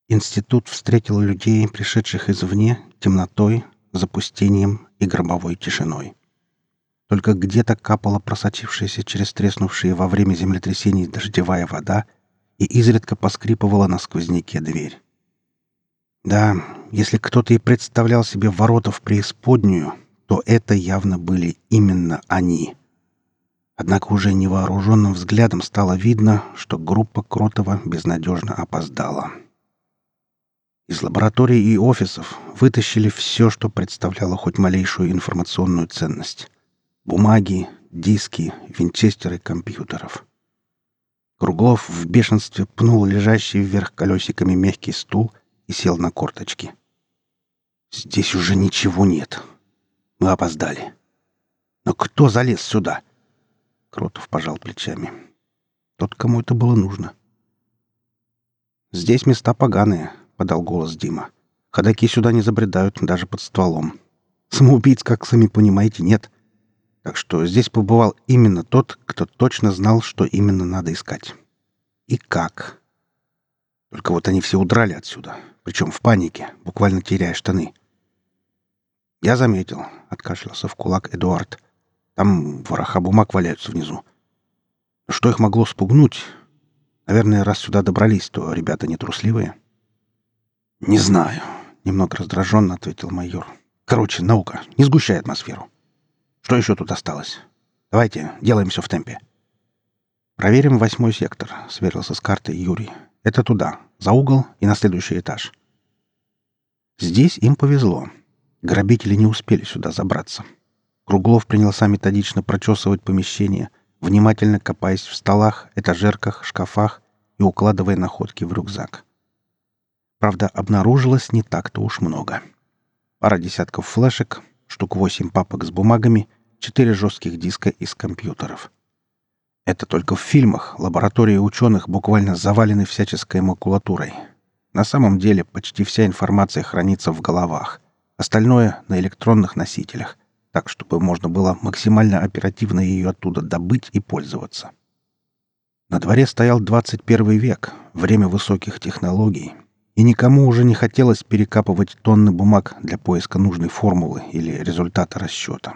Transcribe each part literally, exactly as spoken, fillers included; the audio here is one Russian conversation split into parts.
Институт встретил людей, пришедших извне, темнотой, запустением и гробовой тишиной. Только где-то капала просочившаяся через треснувшие во время землетрясений дождевая вода и изредка поскрипывала на сквозняке дверь. Да, если кто-то и представлял себе ворота в преисподнюю, то это явно были именно они. Однако уже невооруженным взглядом стало видно, что группа Кротова безнадежно опоздала. Из лабораторий и офисов вытащили все, что представляло хоть малейшую информационную ценность. Бумаги, диски, винчестеры компьютеров. Круглов в бешенстве пнул лежащий вверх колесиками мягкий стул и сел на корточки. «Здесь уже ничего нет. Мы опоздали. Но кто залез сюда?» Кротов пожал плечами. Тот, кому это было нужно. «Здесь места поганые», — подал голос Дима. «Ходаки сюда не забредают, даже под стволом. Самоубийц, как сами понимаете, нет. Так что здесь побывал именно тот, кто точно знал, что именно надо искать. И как. Только вот они все удрали отсюда, причем в панике, буквально теряя штаны». «Я заметил», — откашлялся в кулак Эдуард. «Там вороха бумаг валяются внизу. Что их могло спугнуть? Наверное, раз сюда добрались, то ребята не трусливые». «Не знаю», — немного раздраженно ответил майор. «Короче, наука, не сгущай атмосферу. Что еще тут осталось? Давайте, делаем все в темпе». «Проверим восьмой сектор», — сверился с картой Юрий. «Это туда, за угол и на следующий этаж». Здесь им повезло. Грабители не успели сюда забраться. Круглов принялся методично прочесывать помещение, внимательно копаясь в столах, этажерках, шкафах и укладывая находки в рюкзак. Правда, обнаружилось не так-то уж много. Пара десятков флешек, штук восемь папок с бумагами, четыре жестких диска из компьютеров. Это только в фильмах лаборатории ученых буквально завалены всяческой макулатурой. На самом деле почти вся информация хранится в головах. Остальное — на электронных носителях, так, чтобы можно было максимально оперативно ее оттуда добыть и пользоваться. На дворе стоял двадцать первый век, время высоких технологий, и никому уже не хотелось перекапывать тонны бумаг для поиска нужной формулы или результата расчета.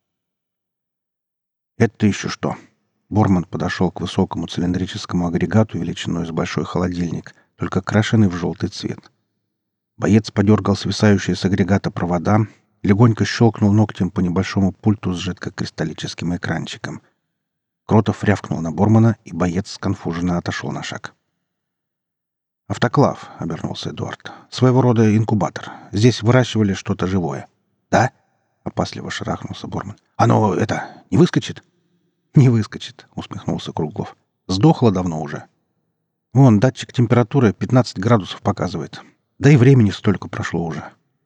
«Это еще что?» Борман подошел к высокому цилиндрическому агрегату величиной с большой холодильник, только крашеный в желтый цвет. Боец подергал свисающие с агрегата провода, легонько щелкнул ногтем по небольшому пульту с жидкокристаллическим экранчиком. Кротов рявкнул на Бормана, и боец сконфуженно отошел на шаг. «Автоклав», — обернулся Эдуард. «Своего рода инкубатор. Здесь выращивали что-то живое». «Да?» — опасливо шарахнулся Борман. «Оно, это, не выскочит?» «Не выскочит», — усмехнулся Круглов. «Сдохло давно уже. Вон, датчик температуры пятнадцать градусов показывает. Да и времени столько прошло уже».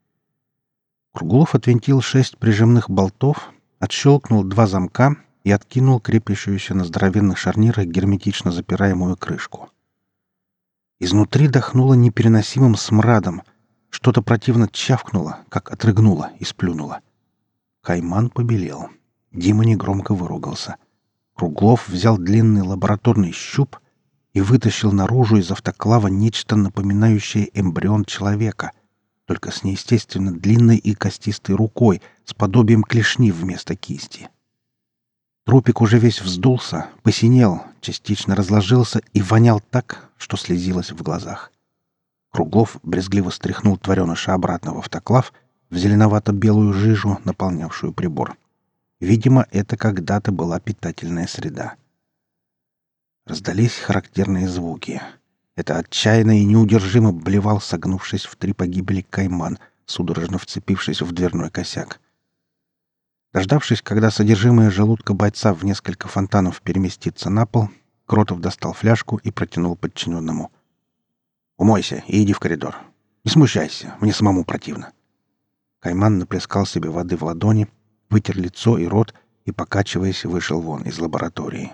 Круглов отвинтил шесть прижимных болтов, отщелкнул два замка и откинул крепящуюся на здоровенных шарнирах герметично запираемую крышку. Изнутри дохнуло непереносимым смрадом. Что-то противно чавкнуло, как отрыгнуло и сплюнуло. Кайман побелел. Дима негромко выругался. Круглов взял длинный лабораторный щуп и вытащил наружу из автоклава нечто напоминающее эмбрион человека, только с неестественно длинной и костистой рукой, с подобием клешни вместо кисти. Трупик уже весь вздулся, посинел, частично разложился и вонял так, что слезилось в глазах. Круглов брезгливо стряхнул твареныша обратно в автоклав, в зеленовато-белую жижу, наполнявшую прибор. Видимо, это когда-то была питательная среда. Раздались характерные звуки. Это отчаянно и неудержимо блевал, согнувшись в три погибели Кайман, судорожно вцепившись в дверной косяк. Дождавшись, когда содержимое желудка бойца в несколько фонтанов переместится на пол, Кротов достал фляжку и протянул подчиненному. «Умойся и иди в коридор. Не смущайся, мне самому противно». Кайман наплескал себе воды в ладони, вытер лицо и рот и, покачиваясь, вышел вон из лаборатории.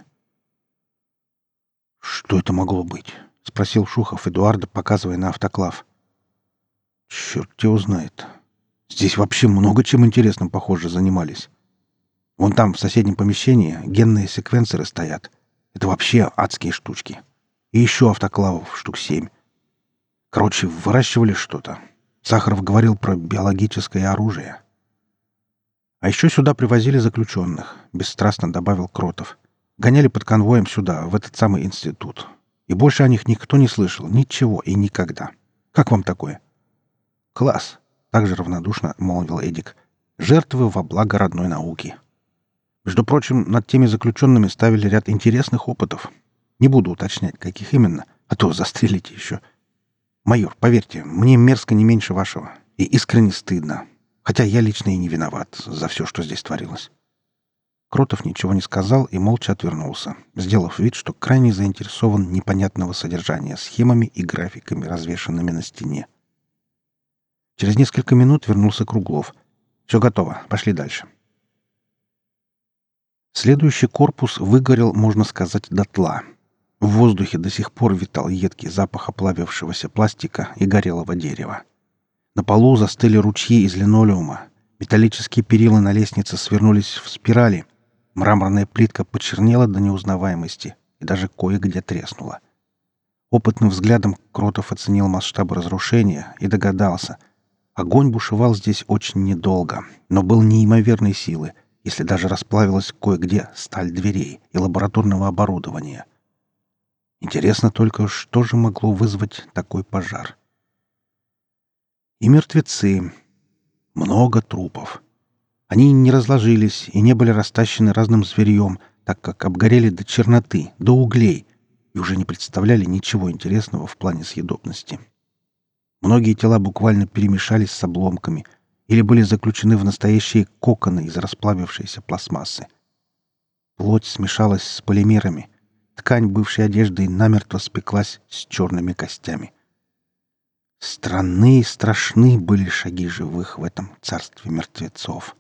«Что это могло быть?» — спросил Шухов Эдуарда, показывая на автоклав. «Черт его знает. Здесь вообще много чем интересным, похоже, занимались. Вон там, в соседнем помещении, генные секвенсоры стоят. Это вообще адские штучки. И еще автоклавов штук семь. Короче, выращивали что-то. Сахаров говорил про биологическое оружие. А еще сюда привозили заключенных, бесстрастно добавил Кротов. Гоняли под конвоем сюда, в этот самый институт. И больше о них никто не слышал. Ничего и никогда. Как вам такое? Класс, также равнодушно молвил Эдик. Жертвы во благо родной науки. Между прочим, над теми заключенными ставили ряд интересных опытов. Не буду уточнять, каких именно, а то застрелите еще. Майор, поверьте, мне мерзко не меньше вашего. И искренне стыдно. Хотя я лично и не виноват за все, что здесь творилось. Кротов ничего не сказал и молча отвернулся, сделав вид, что крайне заинтересован непонятного содержания схемами и графиками, развешанными на стене. Через несколько минут вернулся Круглов. «Все готово. Пошли дальше». Следующий корпус выгорел, можно сказать, дотла. В воздухе до сих пор витал едкий запах оплавившегося пластика и горелого дерева. На полу застыли ручьи из линолеума. Металлические перила на лестнице свернулись в спирали. Мраморная плитка почернела до неузнаваемости и даже кое-где треснула. Опытным взглядом Кротов оценил масштабы разрушения и догадался. Огонь бушевал здесь очень недолго, но был неимоверной силы, если даже расплавилась кое-где сталь дверей и лабораторного оборудования. Интересно только, что же могло вызвать такой пожар? И мертвецы. Много трупов. Они не разложились и не были растащены разным зверьем, так как обгорели до черноты, до углей, и уже не представляли ничего интересного в плане съедобности. Многие тела буквально перемешались с обломками или были заключены в настоящие коконы из расплавившейся пластмассы. Плоть смешалась с полимерами. Ткань бывшей одежды намертво спеклась с черными костями. Странны и страшны были шаги живых в этом царстве мертвецов.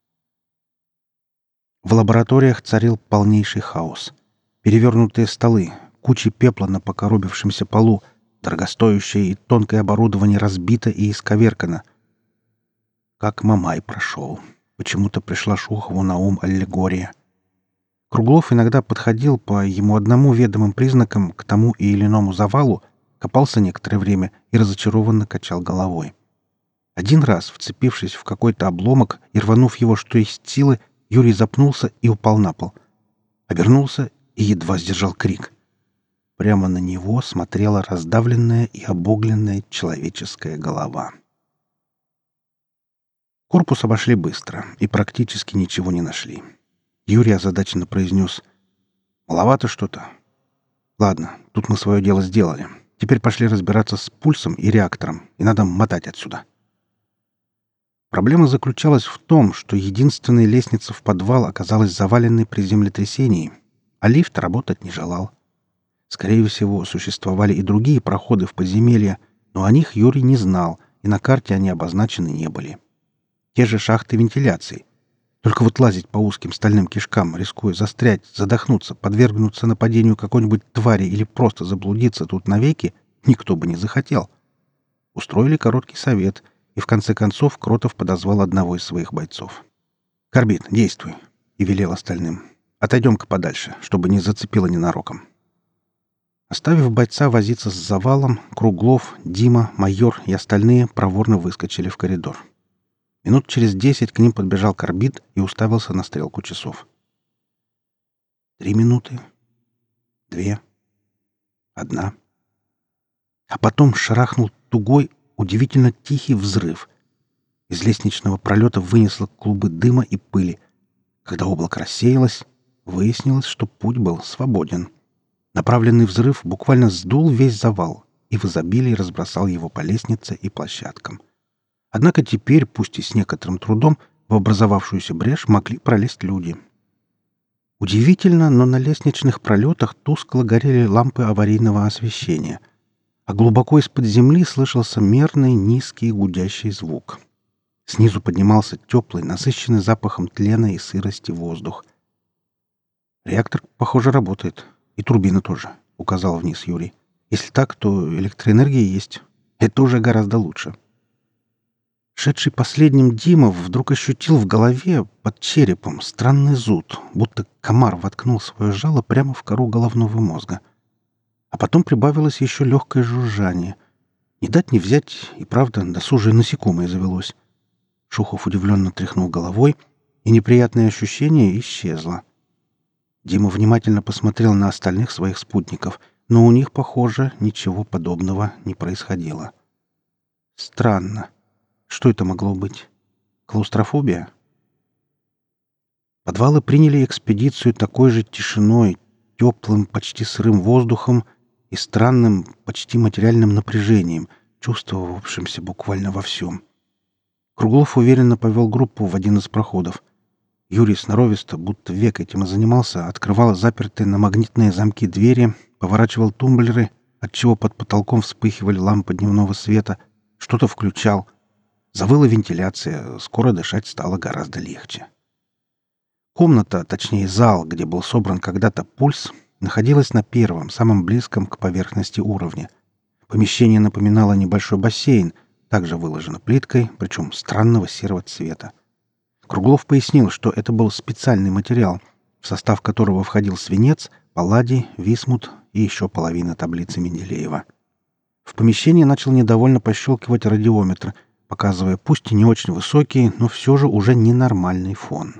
В лабораториях царил полнейший хаос. Перевернутые столы, кучи пепла на покоробившемся полу, дорогостоящее и тонкое оборудование разбито и исковеркано. Как Мамай прошел. Почему-то пришла Шухову на ум аллегория. Круглов иногда подходил по ему одному ведомым признакам к тому и иному завалу, копался некоторое время и разочарованно качал головой. Один раз, вцепившись в какой-то обломок и рванув его что есть силы, Юрий запнулся и упал на пол. Обернулся и едва сдержал крик. Прямо на него смотрела раздавленная и обугленная человеческая голова. Корпус обошли быстро и практически ничего не нашли. Юрий озадаченно произнес: «Маловато что-то. Ладно, тут мы свое дело сделали. Теперь пошли разбираться с пульсом и реактором, и надо мотать отсюда». Проблема заключалась в том, что единственная лестница в подвал оказалась заваленной при землетрясении, а лифт работать не желал. Скорее всего, существовали и другие проходы в подземелье, но о них Юрий не знал, и на карте они обозначены не были. Те же шахты вентиляции. Только вот лазить по узким стальным кишкам, рискуя застрять, задохнуться, подвергнуться нападению какой-нибудь твари или просто заблудиться тут навеки, никто бы не захотел. Устроили короткий совет, и в конце концов Кротов подозвал одного из своих бойцов. «Карбид, действуй!» и велел остальным. «Отойдем-ка подальше, чтобы не зацепило ненароком». Оставив бойца возиться с завалом, Круглов, Дима, майор и остальные проворно выскочили в коридор. Минут через десять к ним подбежал Карбид и уставился на стрелку часов. Три минуты. Две. Одна. А потом шарахнул тугой, удивительно тихий взрыв. Из лестничного пролета вынесло клубы дыма и пыли. Когда облако рассеялось, выяснилось, что путь был свободен. Направленный взрыв буквально сдул весь завал и в изобилии разбросал его по лестнице и площадкам. Однако теперь, пусть и с некоторым трудом, в образовавшуюся брешь могли пролезть люди. Удивительно, но на лестничных пролетах тускло горели лампы аварийного освещения, а глубоко из-под земли слышался мерный, низкий, гудящий звук. Снизу поднимался теплый, насыщенный запахом тлена и сырости воздух. «Реактор, похоже, работает. И турбина тоже», — указал вниз Юрий. «Если так, то электроэнергия есть. Это уже гораздо лучше». Шедший последним Дима вдруг ощутил в голове, под черепом, странный зуд, будто комар воткнул свое жало прямо в кору головного мозга. А потом прибавилось еще легкое жужжание. Не дать не взять, и правда, досужее насекомое завелось. Шухов удивленно тряхнул головой, и неприятное ощущение исчезло. Дима внимательно посмотрел на остальных своих спутников, но у них, похоже, ничего подобного не происходило. Странно. Что это могло быть? Клаустрофобия? Подвалы приняли экспедицию такой же тишиной, теплым, почти сырым воздухом и странным, почти материальным напряжением, чувствовавшимся буквально во всем. Круглов уверенно повел группу в один из проходов. Юрий сноровисто, будто век этим и занимался, открывал запертые на магнитные замки двери, поворачивал тумблеры, отчего под потолком вспыхивали лампы дневного света, что-то включал. Завыла вентиляция, скоро дышать стало гораздо легче. Комната, точнее зал, где был собран когда-то пульс, находилась на первом, самом близком к поверхности уровне. Помещение напоминало небольшой бассейн, также выложено плиткой, причем странного серого цвета. Круглов пояснил, что это был специальный материал, в состав которого входил свинец, палладий, висмут и еще половина таблицы Менделеева. В помещении начал недовольно пощелкивать радиометр, показывая пусть и не очень высокий, но все же уже ненормальный фон.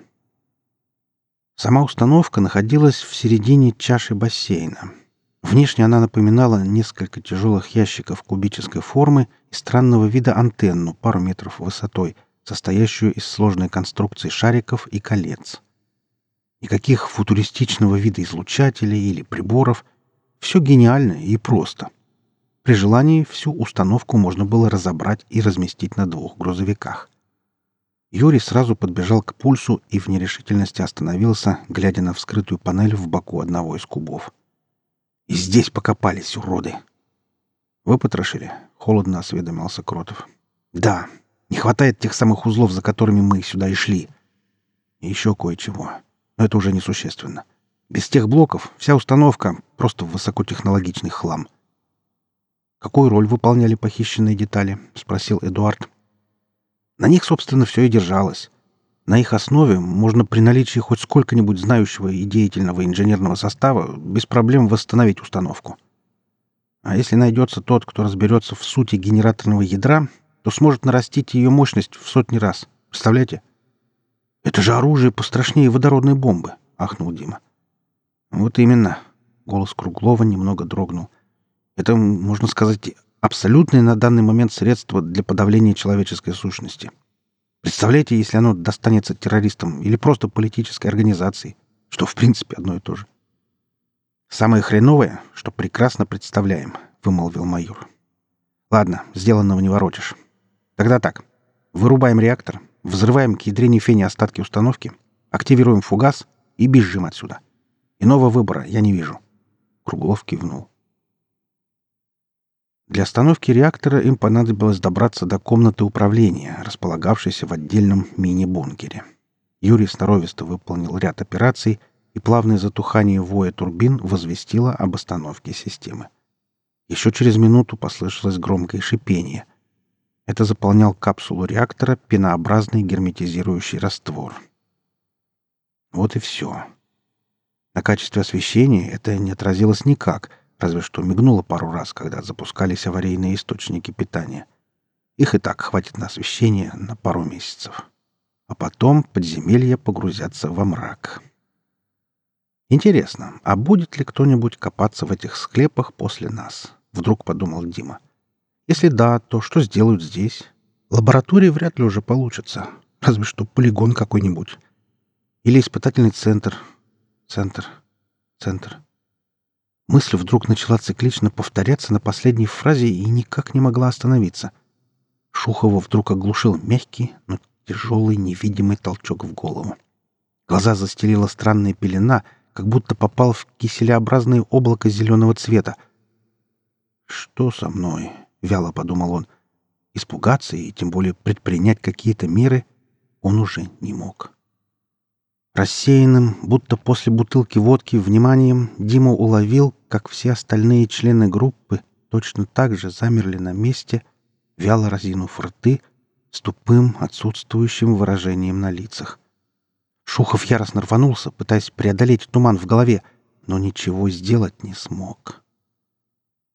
Сама установка находилась в середине чаши бассейна. Внешне она напоминала несколько тяжелых ящиков кубической формы и странного вида антенну пару метров высотой, состоящую из сложной конструкции шариков и колец. Никаких футуристичного вида излучателей или приборов. Все гениально и просто. При желании всю установку можно было разобрать и разместить на двух грузовиках. Юрий сразу подбежал к пульсу и в нерешительности остановился, глядя на вскрытую панель в боку одного из кубов. «И здесь покопались, уроды!» «Выпотрошили?» — холодно осведомился Кротов. «Да. Не хватает тех самых узлов, за которыми мы сюда и шли. И еще кое-чего. Но это уже несущественно. Без тех блоков вся установка — просто высокотехнологичный хлам». «Какую роль выполняли похищенные детали?» — спросил Эдуард. «На них, собственно, все и держалось. На их основе можно при наличии хоть сколько-нибудь знающего и деятельного инженерного состава без проблем восстановить установку. А если найдется тот, кто разберется в сути генераторного ядра, то сможет нарастить ее мощность в сотни раз. Представляете? Это же оружие пострашнее водородной бомбы, ахнул Дима. Вот именно. Голос Круглова немного дрогнул. Это, можно сказать, абсолютное на данный момент средство для подавления человеческой сущности. Представляете, если оно достанется террористам или просто политической организации, что в принципе одно и то же. «Самое хреновое, что прекрасно представляем», — вымолвил майор. «Ладно, сделанного не воротишь. Тогда так. Вырубаем реактор, взрываем к ядрене фени остатки установки, активируем фугас и бежим отсюда. Иного выбора я не вижу». Круглов кивнул. Для остановки реактора им понадобилось добраться до комнаты управления, располагавшейся в отдельном мини-бункере. Юрий сноровисто выполнил ряд операций, и плавное затухание воя турбин возвестило об остановке системы. Еще через минуту послышалось громкое шипение. Это заполнял капсулу реактора пенообразный герметизирующий раствор. Вот и все. На качестве освещения это не отразилось никак, разве что мигнуло пару раз, когда запускались аварийные источники питания. Их и так хватит на освещение на пару месяцев. А потом подземелья погрузятся во мрак. «Интересно, а будет ли кто-нибудь копаться в этих склепах после нас?» — вдруг подумал Дима. «Если да, то что сделают здесь? Лаборатории вряд ли уже получится, разве что полигон какой-нибудь. Или испытательный центр. Центр. Центр». Мысль вдруг начала циклично повторяться на последней фразе и никак не могла остановиться. Шухова вдруг оглушил мягкий, но тяжелый невидимый толчок в голову. Глаза застелила странная пелена, как будто попал в киселеобразное облако зеленого цвета. «Что со мной?» — вяло подумал он. Испугаться и тем более предпринять какие-то меры он уже не мог. Рассеянным, будто после бутылки водки, вниманием Дима уловил, как все остальные члены группы точно так же замерли на месте, вяло разинув рты, с тупым, отсутствующим выражением на лицах. Шухов яростно рванулся, пытаясь преодолеть туман в голове, но ничего сделать не смог.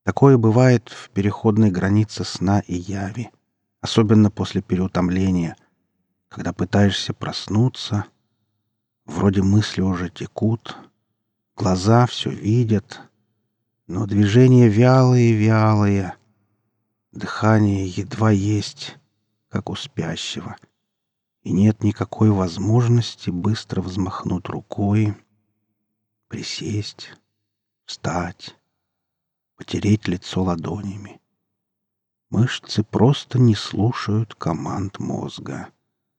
Такое бывает в переходной границе сна и яви, особенно после переутомления, когда пытаешься проснуться, вроде мысли уже текут, глаза все видят, но движения вялые-вялые, дыхание едва есть, как у спящего, и нет никакой возможности быстро взмахнуть рукой, присесть, встать, потереть лицо ладонями. Мышцы просто не слушают команд мозга.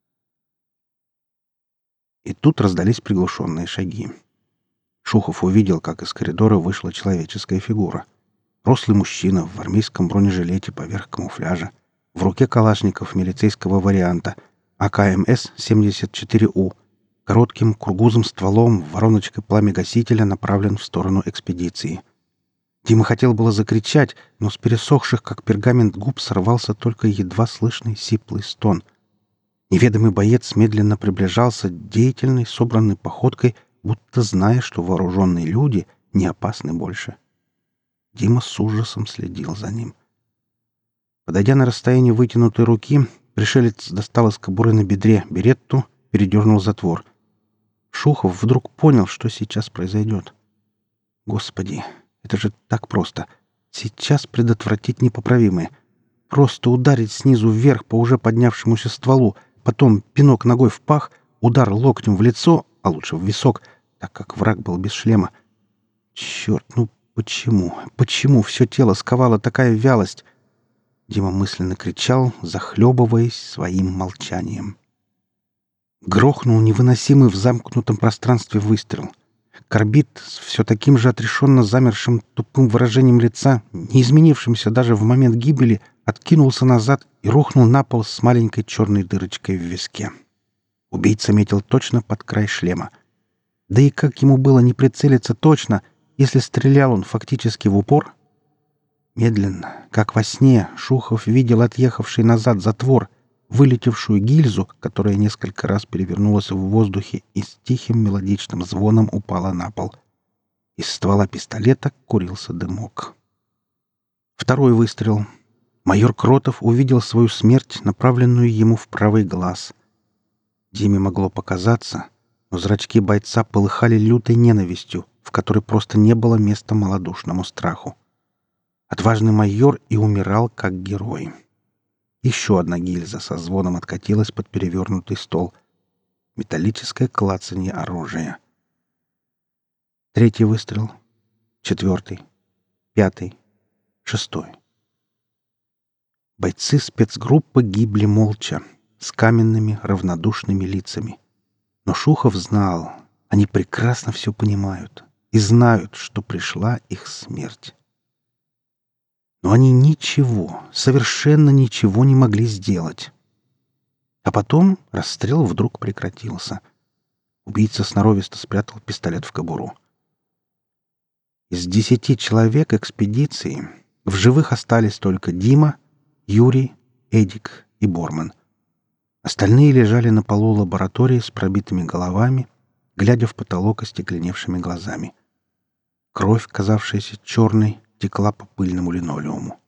И тут раздались приглушенные шаги. Шухов увидел, как из коридора вышла человеческая фигура. Рослый мужчина в армейском бронежилете поверх камуфляжа. В руке калашников милицейского варианта А К М С семьдесят четыре У. Коротким кургузым стволом вороночкой пламя-гасителя направлен в сторону экспедиции. Дима хотел было закричать, но с пересохших, как пергамент, губ сорвался только едва слышный сиплый стон. Неведомый боец медленно приближался деятельной, собранной походкой, будто зная, что вооруженные люди не опасны больше. Дима с ужасом следил за ним. Подойдя на расстояние вытянутой руки, пришелец достал из кобуры на бедре беретту, передернул затвор. Шухов вдруг понял, что сейчас произойдет. Господи, это же так просто. Сейчас предотвратить непоправимое. Просто ударить снизу вверх по уже поднявшемуся стволу, потом пинок ногой в пах, удар локтем в лицо, а лучше в висок, так как враг был без шлема. Черт, ну почему? Почему все тело сковало такая вялость? Дима мысленно кричал, захлебываясь своим молчанием. Грохнул невыносимый в замкнутом пространстве выстрел. Корбит с все таким же отрешенно замершим тупым выражением лица, не изменившимся даже в момент гибели, откинулся назад и рухнул на пол с маленькой черной дырочкой в виске. Убийца метил точно под край шлема. Да и как ему было не прицелиться точно, если стрелял он фактически в упор? Медленно, как во сне, Шухов видел отъехавший назад затвор, вылетевшую гильзу, которая несколько раз перевернулась в воздухе и с тихим мелодичным звоном упала на пол. Из ствола пистолета курился дымок. Второй выстрел. Майор Кротов увидел свою смерть, направленную ему в правый глаз. Диме могло показаться, но зрачки бойца полыхали лютой ненавистью, в которой просто не было места малодушному страху. Отважный майор и умирал как герой. Еще одна гильза со звоном откатилась под перевернутый стол. Металлическое клацанье оружия. Третий выстрел. Четвертый. Пятый. Шестой. Бойцы спецгруппы гибли молча, с каменными равнодушными лицами. Но Шухов знал, они прекрасно все понимают и знают, что пришла их смерть. Но они ничего, совершенно ничего не могли сделать. А потом расстрел вдруг прекратился. Убийца сноровисто спрятал пистолет в кобуру. Из десяти человек экспедиции в живых остались только Дима, Юрий, Эдик и Борман. Остальные лежали на полу лаборатории с пробитыми головами, глядя в потолок остекленевшими глазами. Кровь, казавшаяся черной, текла по пыльному линолеуму.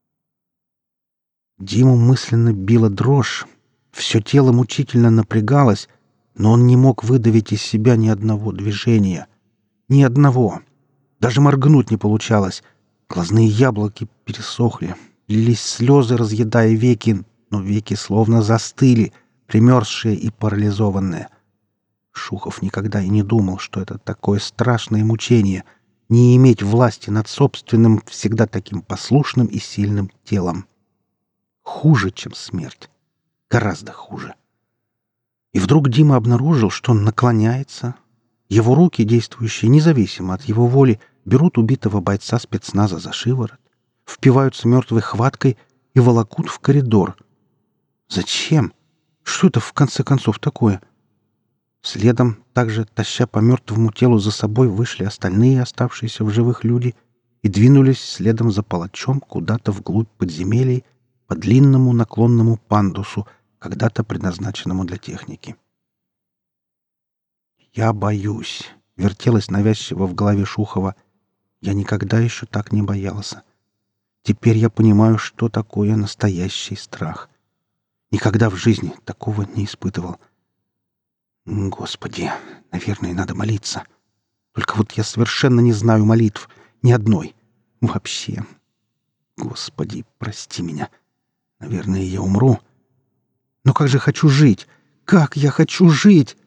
Диму мысленно била дрожь, все тело мучительно напрягалось, но он не мог выдавить из себя ни одного движения. Ни одного. Даже моргнуть не получалось. Глазные яблоки пересохли, лились слезы, разъедая веки, но веки словно застыли, примерзшие и парализованные. Шухов никогда и не думал, что это такое страшное мучение — не иметь власти над собственным, всегда таким послушным и сильным телом. Хуже, чем смерть. Гораздо хуже. И вдруг Дима обнаружил, что он наклоняется. Его руки, действующие независимо от его воли, берут убитого бойца спецназа за шиворот, впиваются мертвой хваткой и волокут в коридор. Зачем? Что это, в конце концов, такое? Следом, также таща по мертвому телу за собой, вышли остальные оставшиеся в живых люди и двинулись следом за палачом куда-то вглубь подземелий по длинному наклонному пандусу, когда-то предназначенному для техники. «Я боюсь», — вертелось навязчиво в голове Шухова. «Я никогда еще так не боялся. Теперь я понимаю, что такое настоящий страх. Никогда в жизни такого не испытывал. Господи, наверное, надо молиться. Только вот я совершенно не знаю молитв. Ни одной. Вообще. Господи, прости меня. Наверное, я умру. Но как же хочу жить? Как я хочу жить?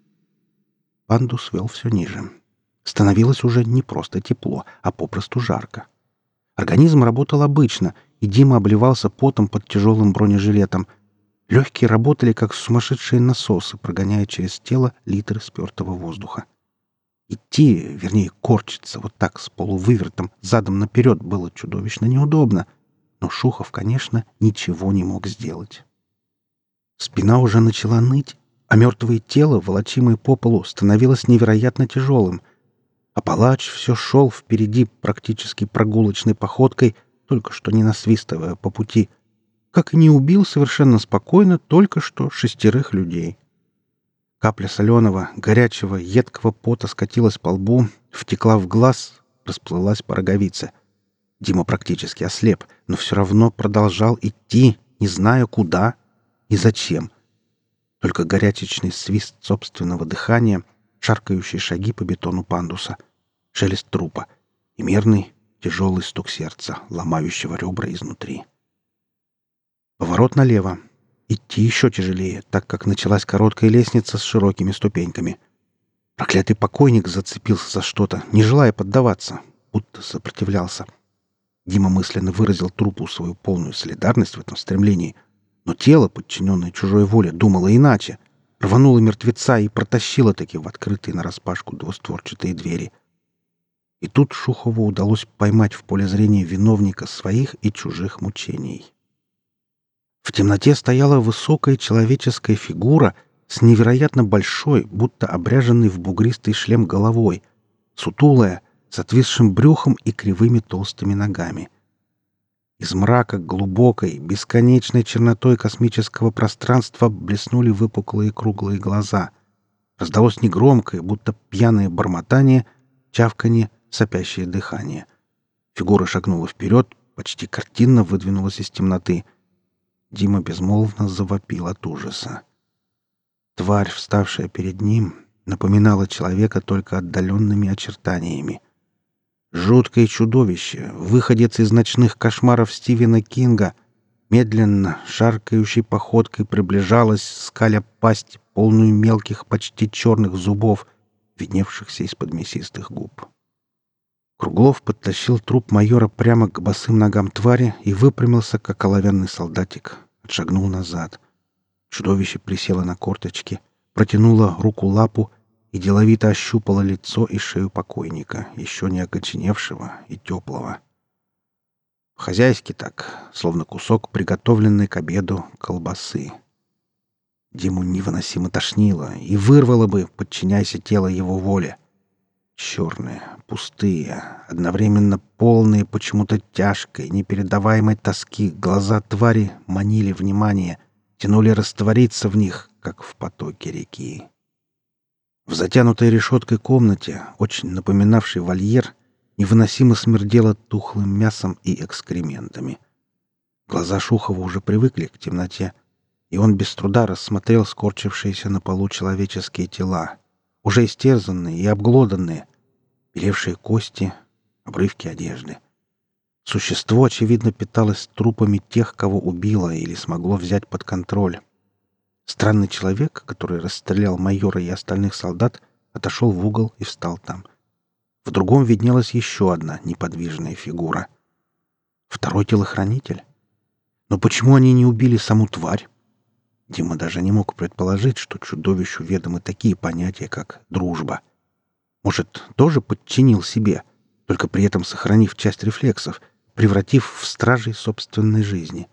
Пандус вел все ниже. Становилось уже не просто тепло, а попросту жарко. Организм работал обычно, и Дима обливался потом под тяжелым бронежилетом. Легкие работали, как сумасшедшие насосы, прогоняя через тело литры спертого воздуха. Идти, вернее, корчиться вот так, с полувывертом, задом наперед, было чудовищно неудобно. Но Шухов, конечно, ничего не мог сделать. Спина уже начала ныть, а мертвое тело, волочимое по полу, становилось невероятно тяжелым. А палач все шел впереди практически прогулочной походкой, только что не насвистывая по пути, как и не убил совершенно спокойно только что шестерых людей. Капля соленого, горячего, едкого пота скатилась по лбу, втекла в глаз, расплылась по роговице. Дима практически ослеп, но все равно продолжал идти, не зная куда и зачем. Только горячечный свист собственного дыхания, шаркающие шаги по бетону пандуса, шелест трупа и мерный, тяжелый стук сердца, ломающего ребра изнутри. Поворот налево. Идти еще тяжелее, так как началась короткая лестница с широкими ступеньками. Проклятый покойник зацепился за что-то, не желая поддаваться, будто сопротивлялся. Дима мысленно выразил трупу свою полную солидарность в этом стремлении, но тело, подчиненное чужой воле, думало иначе, рвануло мертвеца и протащило таки в открытые нараспашку двустворчатые двери. И тут Шухову удалось поймать в поле зрения виновника своих и чужих мучений. В темноте стояла высокая человеческая фигура с невероятно большой, будто обряженной в бугристый шлем головой, сутулая, с отвисшим брюхом и кривыми толстыми ногами. Из мрака глубокой, бесконечной чернотой космического пространства блеснули выпуклые круглые глаза. Раздалось негромкое, будто пьяное бормотание, чавканье, сопящее дыхание. Фигура шагнула вперед, почти картинно выдвинулась из темноты. Дима безмолвно завопил от ужаса. Тварь, вставшая перед ним, напоминала человека только отдаленными очертаниями. Жуткое чудовище, выходец из ночных кошмаров Стивена Кинга, медленно, шаркающей походкой приближалась, скаля пасть, полную мелких, почти черных зубов, видневшихся из-под мясистых губ. Круглов подтащил труп майора прямо к босым ногам твари и выпрямился, как оловянный солдатик. Отшагнул назад. Чудовище присело на корточки, протянуло руку-лапу и деловито ощупало лицо и шею покойника, еще не окоченевшего и теплого. Хозяйски так, словно кусок приготовленной к обеду колбасы. Диму невыносимо тошнило и вырвало бы, подчиняйся тело его воле. Черные, пустые, одновременно полные почему-то тяжкой, непередаваемой тоски глаза твари манили внимание, тянули раствориться в них, как в потоке реки. В затянутой решеткой комнате, очень напоминавшей вольер, невыносимо смердело тухлым мясом и экскрементами. Глаза Шухова уже привыкли к темноте, и он без труда рассмотрел скорчившиеся на полу человеческие тела, уже истерзанные и обглоданные, белевшие кости, обрывки одежды. Существо, очевидно, питалось трупами тех, кого убило или смогло взять под контроль. Странный человек, который расстрелял майора и остальных солдат, отошел в угол и встал там. В другом виднелась еще одна неподвижная фигура. Второй телохранитель? Но почему они не убили саму тварь? Дима даже не мог предположить, что чудовищу ведомы такие понятия, как дружба. Может, тоже подчинил себе, только при этом сохранив часть рефлексов, превратив в стражей собственной жизни.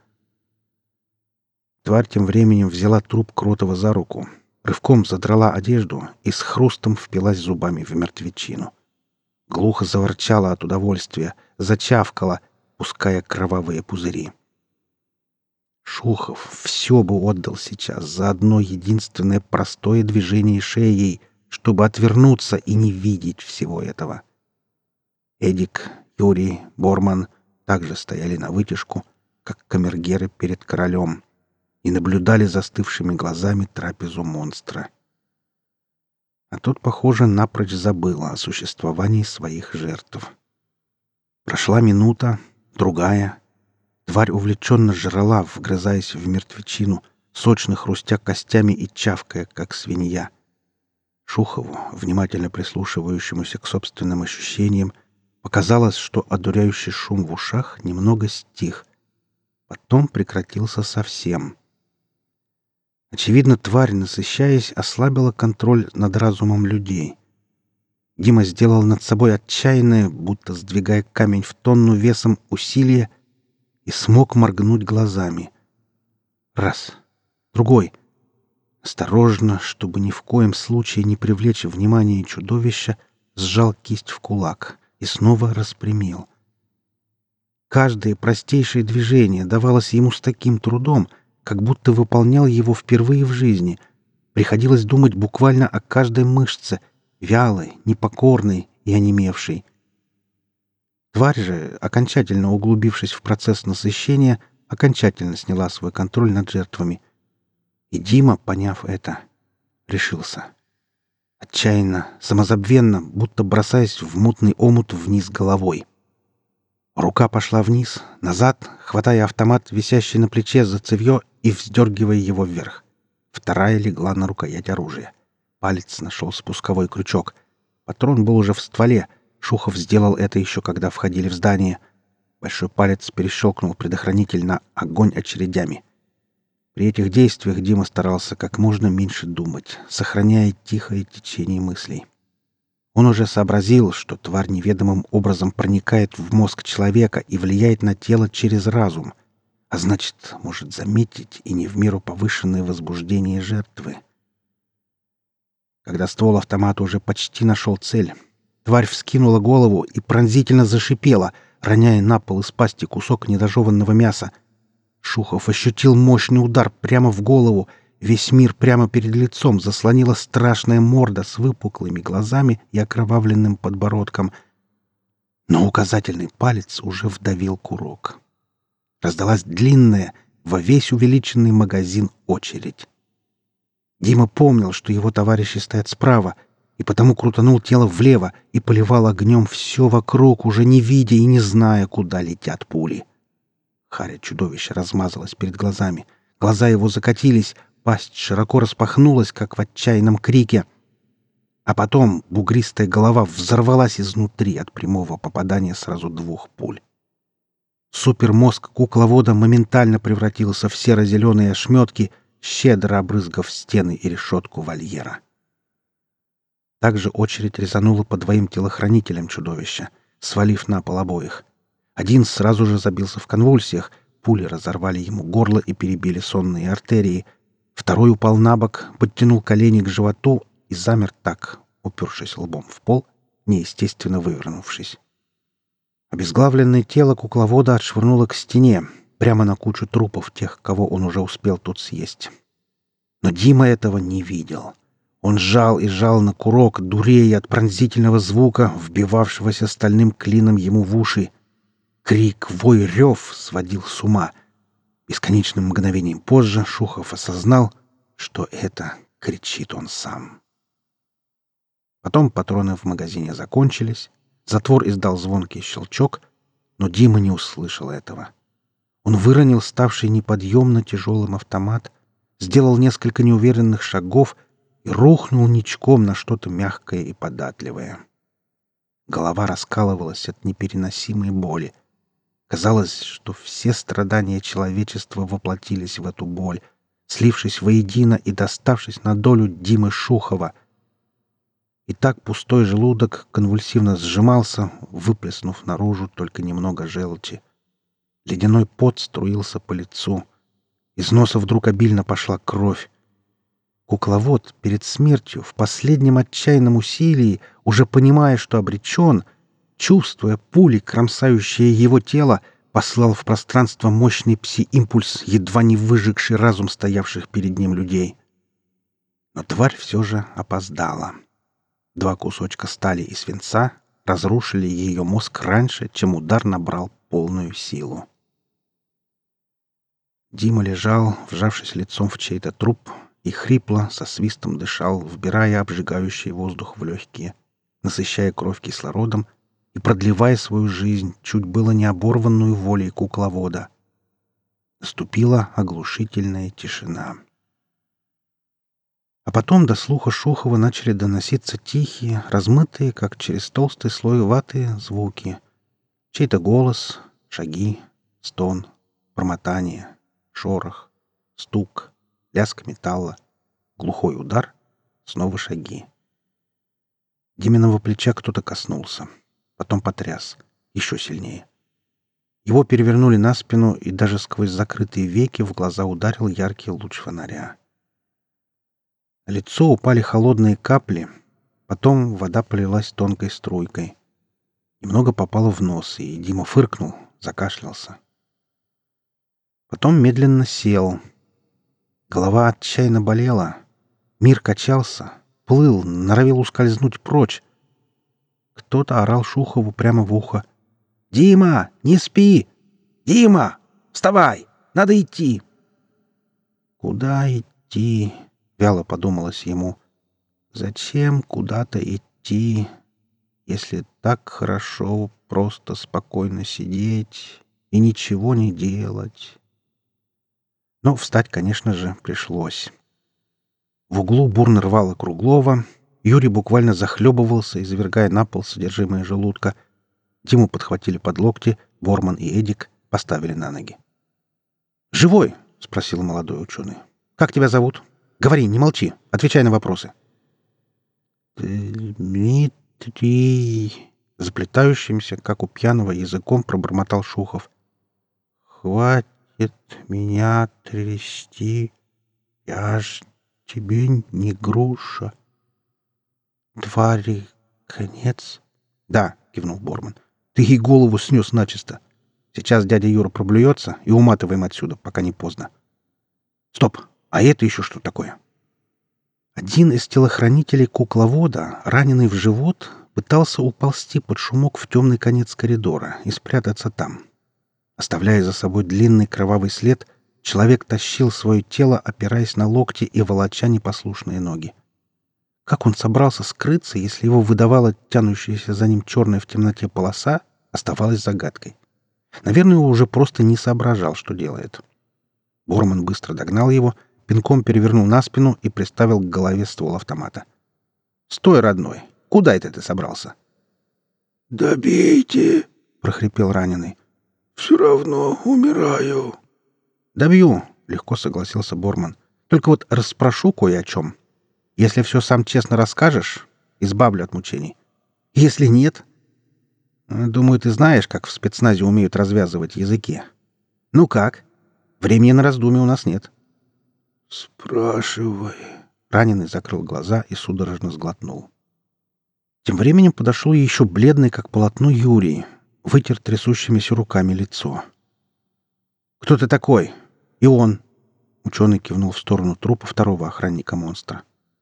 Тварь тем временем взяла труп Кротова за руку, рывком задрала одежду и с хрустом впилась зубами в мертвечину. Глухо заворчала от удовольствия, зачавкала, пуская кровавые пузыри. Шухов все бы отдал сейчас за одно единственное простое движение шеей, чтобы отвернуться и не видеть всего этого. Эдик, Юрий, Борман, также стояли навытяжку, как камергеры перед королем, и наблюдали застывшими глазами трапезу монстра. А тот, похоже, напрочь забыл о существовании своих жертв. Прошла минута, другая. Тварь увлеченно жрала, вгрызаясь в мертвечину, сочно хрустя костями и чавкая, как свинья. Шухову, внимательно прислушивающемуся к собственным ощущениям, показалось, что одуряющий шум в ушах немного стих. Потом прекратился совсем. Очевидно, тварь, насыщаясь, ослабила контроль над разумом людей. Дима сделал над собой отчаянное, будто сдвигая камень в тонну весом, усилие и смог моргнуть глазами. Раз. Другой. Осторожно, чтобы ни в коем случае не привлечь внимание чудовища, сжал кисть в кулак и снова распрямил. Каждое простейшее движение давалось ему с таким трудом, как будто выполнял его впервые в жизни. Приходилось думать буквально о каждой мышце, вялой, непокорной и онемевшей. Тварь же, окончательно углубившись в процесс насыщения, окончательно сняла свой контроль над жертвами. И Дима, поняв это, решился. Отчаянно, самозабвенно, будто бросаясь в мутный омут вниз головой. Рука пошла вниз, назад, хватая автомат, висящий на плече за цевьё, и вздергивая его вверх. Вторая легла на рукоять оружия. Палец нашел спусковой крючок. Патрон был уже в стволе. Шухов сделал это еще когда входили в здание. Большой палец перещелкнул предохранитель на огонь очередями. При этих действиях Дима старался как можно меньше думать, сохраняя тихое течение мыслей. Он уже сообразил, что тварь неведомым образом проникает в мозг человека и влияет на тело через разум, а значит, может заметить и не в меру повышенное возбуждение жертвы. Когда ствол автомата уже почти нашел цель, тварь вскинула голову и пронзительно зашипела, роняя на пол из пасти кусок недожеванного мяса. Шухов ощутил мощный удар прямо в голову. Весь мир прямо перед лицом заслонила страшная морда с выпуклыми глазами и окровавленным подбородком. Но указательный палец уже вдавил курок. Раздалась длинная, во весь увеличенный магазин очередь. Дима помнил, что его товарищи стоят справа, и потому крутанул тело влево и поливал огнем все вокруг, уже не видя и не зная, куда летят пули. Харя чудовище размазалось перед глазами. Глаза его закатились, пасть широко распахнулась, как в отчаянном крике. А потом бугристая голова взорвалась изнутри от прямого попадания сразу двух пуль. Супермозг кукловода моментально превратился в серо-зеленые ошметки, щедро обрызгав стены и решетку вольера. Также очередь резанула по двоим телохранителям чудовища, свалив на пол обоих. Один сразу же забился в конвульсиях, пули разорвали ему горло и перебили сонные артерии. Второй упал на бок, подтянул колени к животу и замер так, упершись лбом в пол, неестественно вывернувшись. Обезглавленное тело кукловода отшвырнуло к стене, прямо на кучу трупов тех, кого он уже успел тут съесть. Но Дима этого не видел. Он сжал и сжал на курок, дурея от пронзительного звука, вбивавшегося стальным клином ему в уши. Крик, вой, рев сводил с ума. Бесконечным мгновением позже Шухов осознал, что это кричит он сам. Потом патроны в магазине закончились, затвор издал звонкий щелчок, но Дима не услышал этого. Он выронил ставший неподъемно тяжелым автомат, сделал несколько неуверенных шагов и рухнул ничком на что-то мягкое и податливое. Голова раскалывалась от непереносимой боли. Казалось, что все страдания человечества воплотились в эту боль, слившись воедино и доставшись на долю Димы Шухова. И так пустой желудок конвульсивно сжимался, выплеснув наружу только немного желчи. Ледяной пот струился по лицу. Из носа вдруг обильно пошла кровь. Кукловод перед смертью, в последнем отчаянном усилии, уже понимая, что обречен, чувствуя пули, кромсающие его тело, послал в пространство мощный пси-импульс, едва не выжегший разум стоявших перед ним людей. Но тварь все же опоздала. Два кусочка стали и свинца разрушили ее мозг раньше, чем удар набрал полную силу. Дима лежал, вжавшись лицом в чей-то труп, и хрипло, со свистом дышал, вбирая обжигающий воздух в легкие, насыщая кровь кислородом и продлевая свою жизнь, чуть было не оборванную волей кукловода. Наступила оглушительная тишина. А потом до слуха Шухова начали доноситься тихие, размытые, как через толстый слой ваты, звуки. Чей-то голос, шаги, стон, бормотание, шорох, стук, лязг металла, глухой удар, снова шаги. Диминого плеча кто-то коснулся, потом потряс, еще сильнее. Его перевернули на спину, и даже сквозь закрытые веки в глаза ударил яркий луч фонаря. На лицо упали холодные капли, потом вода полилась тонкой струйкой. Немного попало в нос, и Дима фыркнул, закашлялся. Потом медленно сел. Голова отчаянно болела. Мир качался, плыл, норовил ускользнуть прочь. Кто-то орал Шухову прямо в ухо. «Дима, не спи! Дима, вставай! Надо идти!» «Куда идти?» — вяло подумалось ему. «Зачем куда-то идти, если так хорошо просто спокойно сидеть и ничего не делать?» Но встать, конечно же, пришлось. В углу бурно рвало Круглова. Юрий буквально захлебывался, извергая на пол содержимое желудка. Диму подхватили под локти, Борман и Эдик поставили на ноги. «Живой?» — спросил молодой ученый. «Как тебя зовут? Говори, не молчи. Отвечай на вопросы». «Дмитрий...» — заплетающимся, как у пьяного, языком пробормотал Шухов. «Хватит меня трясти. Я ж тебе не груша. Твари конец?» «Да», — кивнул Борман. «Ты ей голову снес начисто. Сейчас дядя Юра проблюется, и уматываем отсюда, пока не поздно». «Стоп! А это еще что такое?» Один из телохранителей кукловода, раненый в живот, пытался уползти под шумок в темный конец коридора и спрятаться там. Оставляя за собой длинный кровавый след, человек тащил свое тело, опираясь на локти и волоча непослушные ноги. Как он собрался скрыться, если его выдавала тянущаяся за ним черная в темноте полоса, оставалось загадкой. Наверное, он уже просто не соображал, что делает. Борман быстро догнал его, пинком перевернул на спину и приставил к голове ствол автомата. «Стой, родной! Куда это ты собрался?» «Добейте!» — прохрипел раненый. «Все равно умираю». «Добью!» — легко согласился Борман. «Только вот расспрошу кое о чем. Если все сам честно расскажешь, избавлю от мучений. Если нет... Думаю, ты знаешь, как в спецназе умеют развязывать языки. Ну как? Времени на раздумье у нас нет». «Спрашивай». Раненый закрыл глаза и судорожно сглотнул. Тем временем подошел еще бледный, как полотно, Юрий, вытер трясущимися руками лицо. «Кто ты такой? И он?» Ученый кивнул в сторону трупа второго охранника монстра.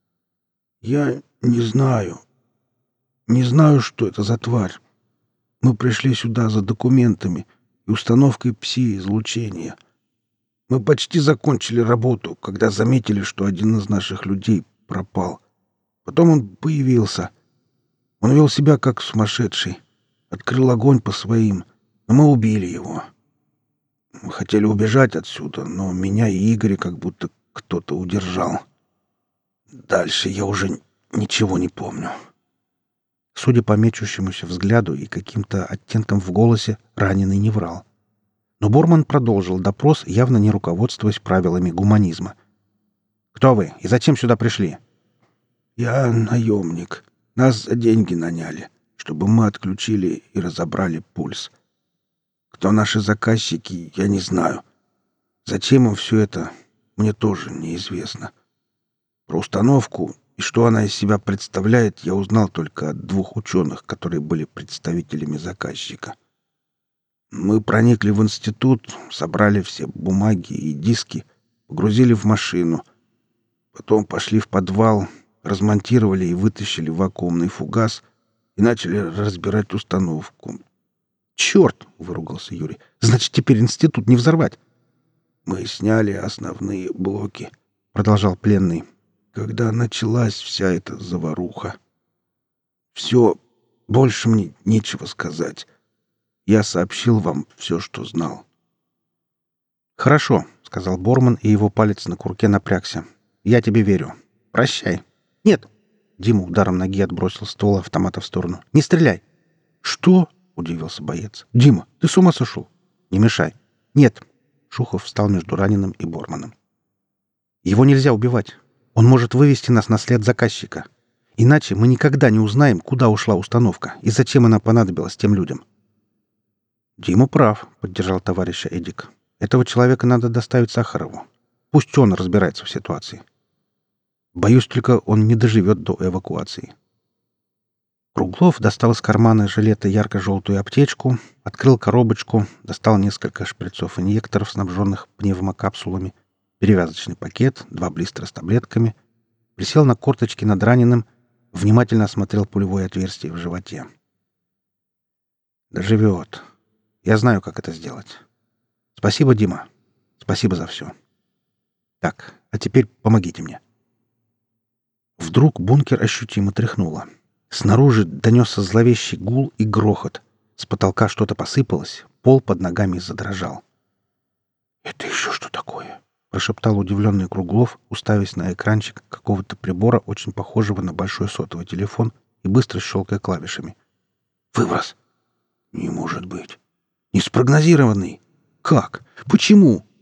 «Я не знаю. Не знаю, что это за тварь. Мы пришли сюда за документами и установкой пси-излучения. Мы почти закончили работу, когда заметили, что один из наших людей пропал. Потом он появился. Он вел себя как сумасшедший. Открыл огонь по своим, но мы убили его. Мы хотели убежать отсюда, но меня и Игоря как будто кто-то удержал. Дальше я уже ничего не помню». Судя по мечущемуся взгляду и каким-то оттенкам в голосе, раненый не врал. Но Борман продолжил допрос, явно не руководствуясь правилами гуманизма. «Кто вы и зачем сюда пришли?» «Я наемник. Нас за деньги наняли, чтобы мы отключили и разобрали пульс. Кто наши заказчики, я не знаю. Зачем им все это, мне тоже неизвестно. Про установку и что она из себя представляет, я узнал только от двух ученых, которые были представителями заказчика. Мы проникли в институт, собрали все бумаги и диски, погрузили в машину. Потом пошли в подвал, размонтировали и вытащили вакуумный фугас и начали разбирать установку. «Черт!» — выругался Юрий. «Значит, теперь институт не взорвать!» «Мы сняли основные блоки», — продолжал пленный, «когда началась вся эта заваруха. Все, больше мне нечего сказать. Я сообщил вам все, что знал». «Хорошо», — сказал Борман, и его палец на курке напрягся. «Я тебе верю. Прощай». «Нет!» — Дима ударом ноги отбросил ствол автомата в сторону. «Не стреляй!» «Что?» — удивился боец. «Дима, ты с ума сошел?» «Не мешай». «Нет». Шухов встал между раненым и Борманом. «Его нельзя убивать. Он может вывести нас на след заказчика. Иначе мы никогда не узнаем, куда ушла установка и зачем она понадобилась тем людям». «Дима прав», — поддержал товарища Эдик. «Этого человека надо доставить Сахарову. Пусть он разбирается в ситуации. Боюсь, только он не доживет до эвакуации». Круглов достал из кармана жилета ярко-желтую аптечку, открыл коробочку, достал несколько шприцов-инъекторов, снабженных пневмокапсулами, перевязочный пакет, два блистера с таблетками, присел на корточки над раненым, внимательно осмотрел пулевое отверстие в животе. «Доживет. Я знаю, как это сделать. Спасибо, Дима. Спасибо за все. Так, а теперь помогите мне». Вдруг бункер ощутимо тряхнуло. Снаружи донесся зловещий гул и грохот. С потолка что-то посыпалось, пол под ногами задрожал. «Это еще что такое?» — прошептал удивленный Круглов, уставясь на экранчик какого-то прибора, очень похожего на большой сотовый телефон, и быстро щелкая клавишами. «Выброс!» «Не может быть! Неспрогнозированный! Как? Почему?»